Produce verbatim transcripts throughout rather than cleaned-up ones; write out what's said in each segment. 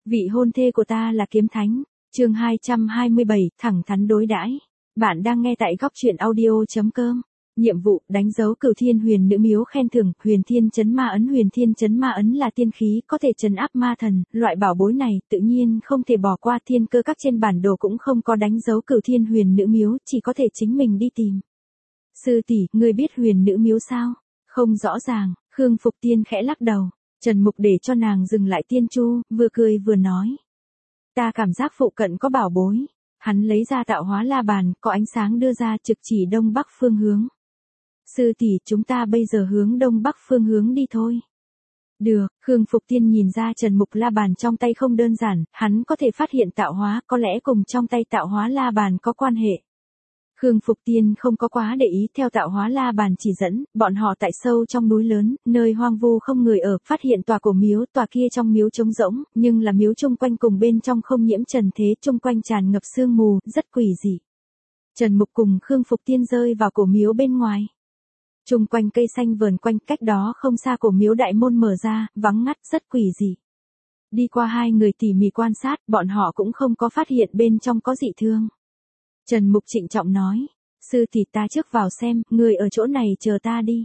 Vị hôn thê của ta là kiếm thánh. Chương hai trăm hai mươi bảy, thẳng thắn đối đãi. Bạn đang nghe tại góc truyện audio chấm com. Nhiệm vụ, đánh dấu Cửu Thiên Huyền Nữ Miếu khen thưởng, Huyền Thiên Chấn Ma Ấn. Huyền Thiên Chấn Ma Ấn là tiên khí, có thể trấn áp ma thần, loại bảo bối này tự nhiên không thể bỏ qua. Thiên cơ các trên bản đồ cũng không có đánh dấu Cửu Thiên Huyền Nữ Miếu, chỉ có thể chính mình đi tìm. Sư tỷ, ngươi biết Huyền Nữ Miếu sao? Không rõ ràng. Khương Phục Tiên khẽ lắc đầu. Trần Mục để cho nàng dừng lại tiên chu, vừa cười vừa nói. Ta cảm giác phụ cận có bảo bối. Hắn lấy ra tạo hóa la bàn, có ánh sáng đưa ra trực chỉ đông bắc phương hướng. Sư tỷ, chúng ta bây giờ hướng đông bắc phương hướng đi thôi. Được, Khương Phục Tiên nhìn ra Trần Mục la bàn trong tay không đơn giản, hắn có thể phát hiện tạo hóa, có lẽ cùng trong tay tạo hóa la bàn có quan hệ. Khương Phục Tiên không có quá để ý, theo tạo hóa la bàn chỉ dẫn, bọn họ tại sâu trong núi lớn, nơi hoang vu không người ở, phát hiện tòa cổ miếu, tòa kia trong miếu trống rỗng, nhưng là miếu chung quanh cùng bên trong không nhiễm trần thế, chung quanh tràn ngập sương mù, rất quỷ dị. Trần Mục cùng Khương Phục Tiên rơi vào cổ miếu bên ngoài. Chung quanh cây xanh vờn quanh, cách đó không xa cổ miếu đại môn mở ra, vắng ngắt, rất quỷ dị. Đi qua hai người tỉ mỉ quan sát, bọn họ cũng không có phát hiện bên trong có dị thương. Trần Mục trịnh trọng nói, sư tỷ, ta trước vào xem, người ở chỗ này chờ ta đi.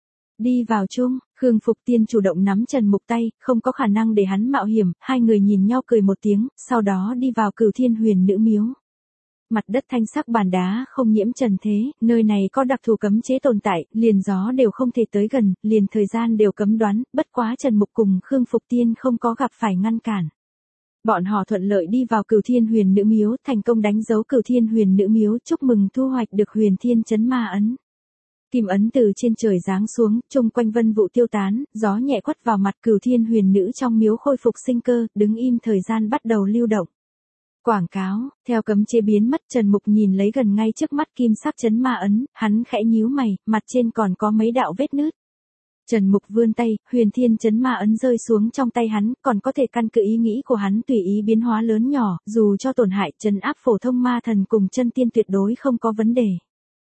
Đi vào chung, Khương Phục Tiên chủ động nắm Trần Mục tay, không có khả năng để hắn mạo hiểm, hai người nhìn nhau cười một tiếng, sau đó đi vào Cửu Thiên Huyền Nữ Miếu. Mặt đất thanh sắc bàn đá không nhiễm trần thế, nơi này có đặc thù cấm chế tồn tại, liền gió đều không thể tới gần, liền thời gian đều cấm đoán, bất quá Trần Mục cùng Khương Phục Tiên không có gặp phải ngăn cản. Bọn họ thuận lợi đi vào Cửu Thiên Huyền Nữ Miếu, thành công đánh dấu Cửu Thiên Huyền Nữ Miếu, chúc mừng thu hoạch được Huyền Thiên Chấn Ma Ấn. Kim ấn từ trên trời giáng xuống, chung quanh vân vụ tiêu tán, gió nhẹ quất vào mặt Cửu Thiên Huyền Nữ trong miếu khôi phục sinh cơ, đứng im thời gian bắt đầu lưu động. Quảng cáo, theo cấm chế biến mất, Trần Mục nhìn lấy gần ngay trước mắt kim sắc chấn ma ấn, hắn khẽ nhíu mày, mặt trên còn có mấy đạo vết nứt. Trần Mục vươn tay, Huyền Thiên Chấn Ma Ấn rơi xuống trong tay hắn, còn có thể căn cứ ý nghĩ của hắn tùy ý biến hóa lớn nhỏ, dù cho tổn hại trấn áp phổ thông ma thần cùng chân tiên tuyệt đối không có vấn đề.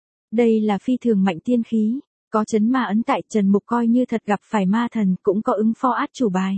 Đây là phi thường mạnh tiên khí, có chấn ma ấn tại, Trần Mục coi như thật gặp phải ma thần cũng có ứng phó át chủ bài.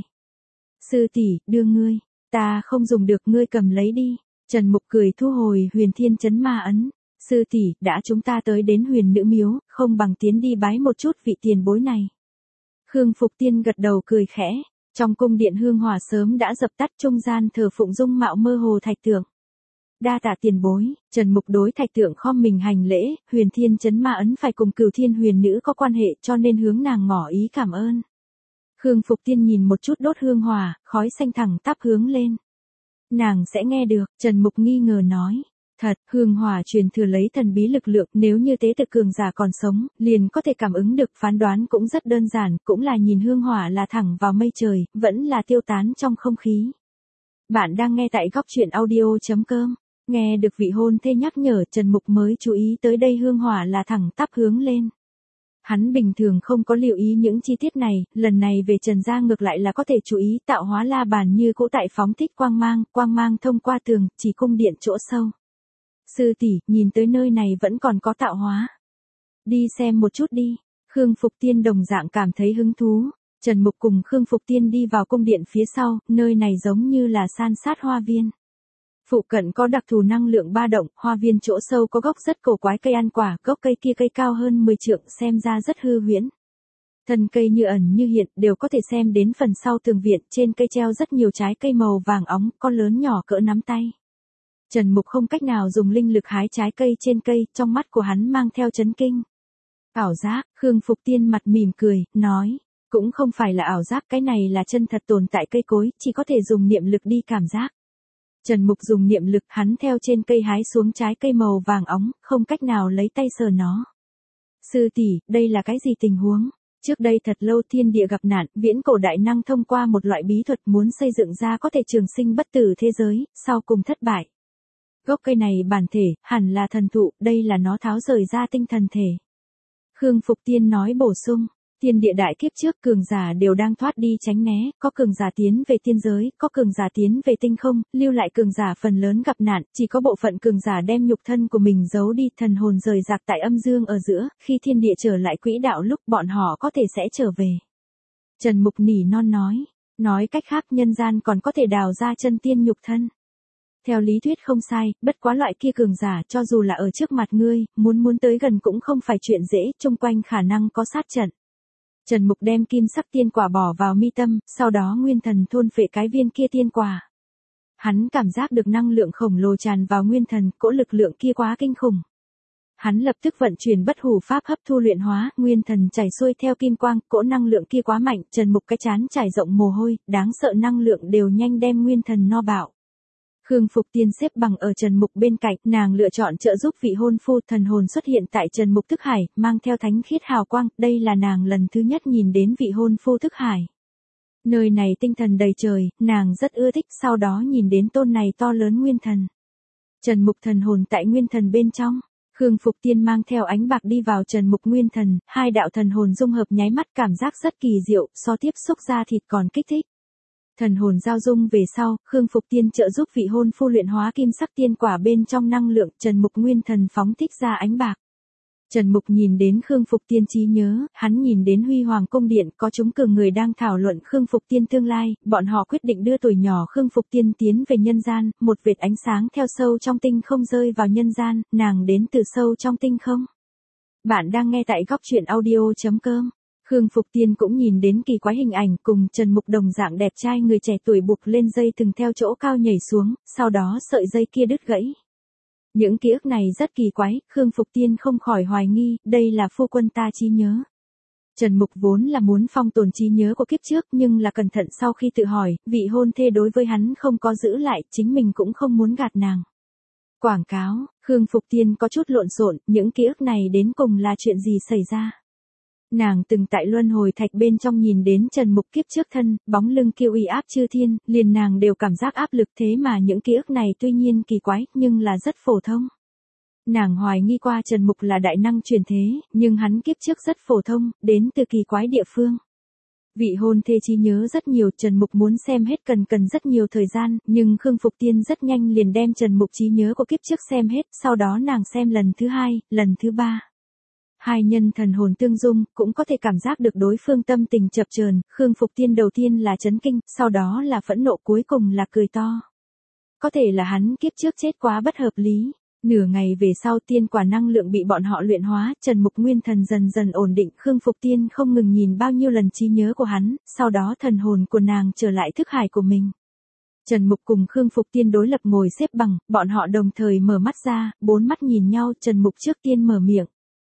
Sư tỷ, đưa ngươi, ta không dùng được, ngươi cầm lấy đi. Trần Mục cười thu hồi Huyền Thiên Chấn Ma Ấn. Sư tỷ, đã chúng ta tới đến Huyền Nữ Miếu, không bằng tiến đi bái một chút vị tiền bối này. Khương Phục Tiên gật đầu cười khẽ, trong cung điện hương hỏa sớm đã dập tắt, trung gian thờ phụng dung mạo mơ hồ thạch tượng. Đa tạ tiền bối, Trần Mục đối thạch tượng khom mình hành lễ, Huyền Thiên Chấn Ma Ấn phải cùng Cửu Thiên Huyền Nữ có quan hệ, cho nên hướng nàng ngỏ ý cảm ơn. Khương Phục Tiên nhìn một chút đốt hương hỏa, khói xanh thẳng tắp hướng lên. Nàng sẽ nghe được, Trần Mục nghi ngờ nói. Thật, hương hỏa truyền thừa lấy thần bí lực lượng, nếu như tế tự cường giả còn sống, liền có thể cảm ứng được, phán đoán cũng rất đơn giản, cũng là nhìn hương hỏa là thẳng vào mây trời, vẫn là tiêu tán trong không khí. Bạn đang nghe tại góc truyện audio chấm com, nghe được vị hôn thê nhắc nhở, Trần Mục mới chú ý tới đây hương hỏa là thẳng tắp hướng lên. Hắn bình thường không có lưu ý những chi tiết này, lần này về Trần gia ngược lại là có thể chú ý, tạo hóa la bàn như cũ tại phóng thích quang mang, quang mang thông qua tường, chỉ cung điện chỗ sâu. Sư tỷ, nhìn tới nơi này vẫn còn có tạo hóa. Đi xem một chút đi. Khương Phục Tiên đồng dạng cảm thấy hứng thú. Trần Mục cùng Khương Phục Tiên đi vào cung điện phía sau, nơi này giống như là san sát hoa viên. Phụ cận có đặc thù năng lượng ba động, hoa viên chỗ sâu có gốc rất cổ quái cây ăn quả, gốc cây kia cây cao hơn mười trượng, xem ra rất hư huyễn. Thân cây như ẩn như hiện, đều có thể xem đến phần sau tường viện, trên cây treo rất nhiều trái cây màu vàng óng, con lớn nhỏ cỡ nắm tay. Trần Mục không cách nào dùng linh lực hái trái cây trên cây, trong mắt của hắn mang theo chấn kinh. Ảo giác, Khương Phục Tiên mặt mỉm cười, nói, cũng không phải là ảo giác, cái này là chân thật tồn tại cây cối, chỉ có thể dùng niệm lực đi cảm giác. Trần Mục dùng niệm lực, hắn theo trên cây hái xuống trái cây màu vàng óng, không cách nào lấy tay sờ nó. Sư tỷ, đây là cái gì tình huống? Trước đây thật lâu thiên địa gặp nạn, viễn cổ đại năng thông qua một loại bí thuật muốn xây dựng ra có thể trường sinh bất tử thế giới, sau cùng thất bại. Gốc cây này bản thể, hẳn là thần thụ, đây là nó tháo rời ra tinh thần thể. Khương Phục Tiên nói bổ sung, thiên địa đại kiếp trước cường giả đều đang thoát đi tránh né, có cường giả tiến về tiên giới, có cường giả tiến về tinh không, lưu lại cường giả phần lớn gặp nạn, chỉ có bộ phận cường giả đem nhục thân của mình giấu đi, thần hồn rời rạc tại âm dương ở giữa, khi thiên địa trở lại quỹ đạo lúc bọn họ có thể sẽ trở về. Trần Mục nỉ non nói, Nói cách khác nhân gian còn có thể đào ra chân tiên nhục thân. Theo lý thuyết không sai, bất quá loại kia cường giả cho dù là ở trước mặt ngươi, muốn muốn tới gần cũng không phải chuyện dễ, chung quanh khả năng có sát trận. Trần Mục đem kim sắc tiên quả bỏ vào mi tâm, sau đó nguyên thần thôn phệ cái viên kia tiên quả. Hắn cảm giác được năng lượng khổng lồ tràn vào nguyên thần, cỗ lực lượng kia quá kinh khủng. Hắn lập tức vận chuyển bất hủ pháp hấp thu luyện hóa, nguyên thần chảy xuôi theo kim quang, cỗ năng lượng kia quá mạnh, Trần Mục cái chán trải rộng mồ hôi, đáng sợ năng lượng đều nhanh đem nguyên thần no bạo. Khương Phục Tiên xếp bằng ở Trần Mục bên cạnh, nàng lựa chọn trợ giúp vị hôn phu, thần hồn xuất hiện tại Trần Mục thức hải, mang theo thánh khiết hào quang, đây là nàng lần thứ nhất nhìn đến vị hôn phu thức hải. Nơi này tinh thần đầy trời, nàng rất ưa thích, sau đó nhìn đến tôn này to lớn nguyên thần. Trần Mục thần hồn tại nguyên thần bên trong, Khương Phục Tiên mang theo ánh bạc đi vào Trần Mục nguyên thần, hai đạo thần hồn dung hợp nháy mắt cảm giác rất kỳ diệu, so tiếp xúc ra thịt còn kích thích. Thần hồn giao dung về sau, Khương Phục Tiên trợ giúp vị hôn phu luyện hóa kim sắc tiên quả bên trong năng lượng, Trần Mục nguyên thần phóng thích ra ánh bạc. Trần Mục nhìn đến Khương Phục Tiên trí nhớ, hắn nhìn đến Huy Hoàng cung điện có chúng cường người đang thảo luận Khương Phục Tiên tương lai, bọn họ quyết định đưa tuổi nhỏ Khương Phục Tiên tiến về nhân gian, một vệt ánh sáng theo sâu trong tinh không rơi vào nhân gian, nàng đến từ sâu trong tinh không. Bạn đang nghe tại góc truyện audio chấm com. Khương Phục Tiên cũng nhìn đến kỳ quái hình ảnh, cùng Trần Mục đồng dạng đẹp trai người trẻ tuổi buộc lên dây từng theo chỗ cao nhảy xuống, sau đó sợi dây kia đứt gãy. Những ký ức này rất kỳ quái, Khương Phục Tiên không khỏi hoài nghi, đây là phu quân ta trí nhớ. Trần Mục vốn là muốn phong tồn trí nhớ của kiếp trước, nhưng là cẩn thận sau khi tự hỏi, vị hôn thê đối với hắn không có giữ lại, chính mình cũng không muốn gạt nàng. Quảng cáo, Khương Phục Tiên có chút lộn xộn, những ký ức này đến cùng là chuyện gì xảy ra? Nàng từng tại luân hồi thạch bên trong nhìn đến Trần Mục kiếp trước thân, bóng lưng kiêu uy áp chư thiên, liền nàng đều cảm giác áp lực, thế mà những ký ức này tuy nhiên kỳ quái, nhưng là rất phổ thông. Nàng hoài nghi qua Trần Mục là đại năng truyền thế, nhưng hắn kiếp trước rất phổ thông, đến từ kỳ quái địa phương. Vị hôn thê trí nhớ rất nhiều, Trần Mục muốn xem hết cần cần rất nhiều thời gian, nhưng Khương Phục Tiên rất nhanh liền đem Trần Mục trí nhớ của kiếp trước xem hết, sau đó nàng xem lần thứ hai, lần thứ ba. Hai nhân thần hồn tương dung, cũng có thể cảm giác được đối phương tâm tình chập chờn, Khương Phục Tiên đầu tiên là chấn kinh, sau đó là phẫn nộ, cuối cùng là cười to. Có thể là hắn kiếp trước chết quá bất hợp lý. Nửa ngày về sau tiên quả năng lượng bị bọn họ luyện hóa, Trần Mục nguyên thần dần dần ổn định, Khương Phục Tiên không ngừng nhìn bao nhiêu lần trí nhớ của hắn, sau đó thần hồn của nàng trở lại thức hải của mình. Trần Mục cùng Khương Phục Tiên đối lập ngồi xếp bằng, bọn họ đồng thời mở mắt ra, bốn mắt nhìn nhau, Trần Mục trước tiên mở miệng.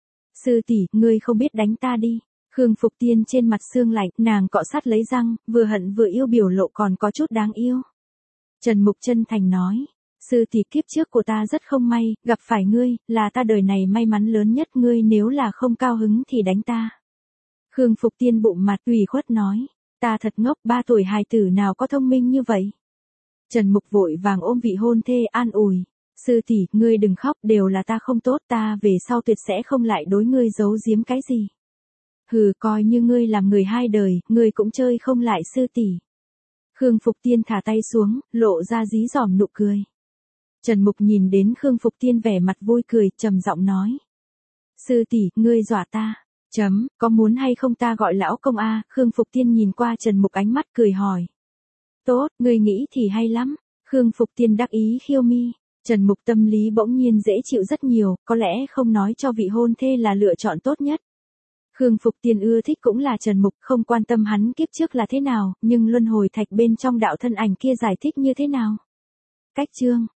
Sư tỷ, ngươi không biết đánh ta đi. Khương Phục Tiên trên mặt sương lạnh, nàng cọ sát lấy răng, vừa hận vừa yêu biểu lộ còn có chút đáng yêu. Trần Mục chân thành nói, sư tỷ kiếp trước của ta rất không may, gặp phải ngươi, là ta đời này may mắn lớn nhất, ngươi nếu là không cao hứng thì đánh ta. Khương Phục Tiên bụng mặt ủy khuất nói, ta thật ngốc, ba tuổi hài tử nào có thông minh như vậy. Trần Mục vội vàng ôm vị hôn thê an ủi. Sư tỷ, ngươi đừng khóc, đều là ta không tốt, ta về sau tuyệt sẽ không lại đối ngươi giấu giếm cái gì. Hừ, coi như ngươi làm người hai đời, ngươi cũng chơi không lại sư tỷ. Khương Phục Tiên thả tay xuống, lộ ra dí dỏm nụ cười. Trần Mục nhìn đến Khương Phục Tiên vẻ mặt vui cười, trầm giọng nói. Sư tỷ, ngươi dọa ta. Chấm, có muốn hay không ta gọi lão công a? Khương Phục Tiên nhìn qua Trần Mục ánh mắt cười hỏi. Tốt, ngươi nghĩ thì hay lắm. Khương Phục Tiên đắc ý khiêu mi. Trần Mục tâm lý bỗng nhiên dễ chịu rất nhiều, có lẽ không nói cho vị hôn thê là lựa chọn tốt nhất. Khương Phục Tiên ưa thích cũng là Trần Mục, không quan tâm hắn kiếp trước là thế nào, nhưng luân hồi thạch bên trong đạo thân ảnh kia giải thích như thế nào. Cách chương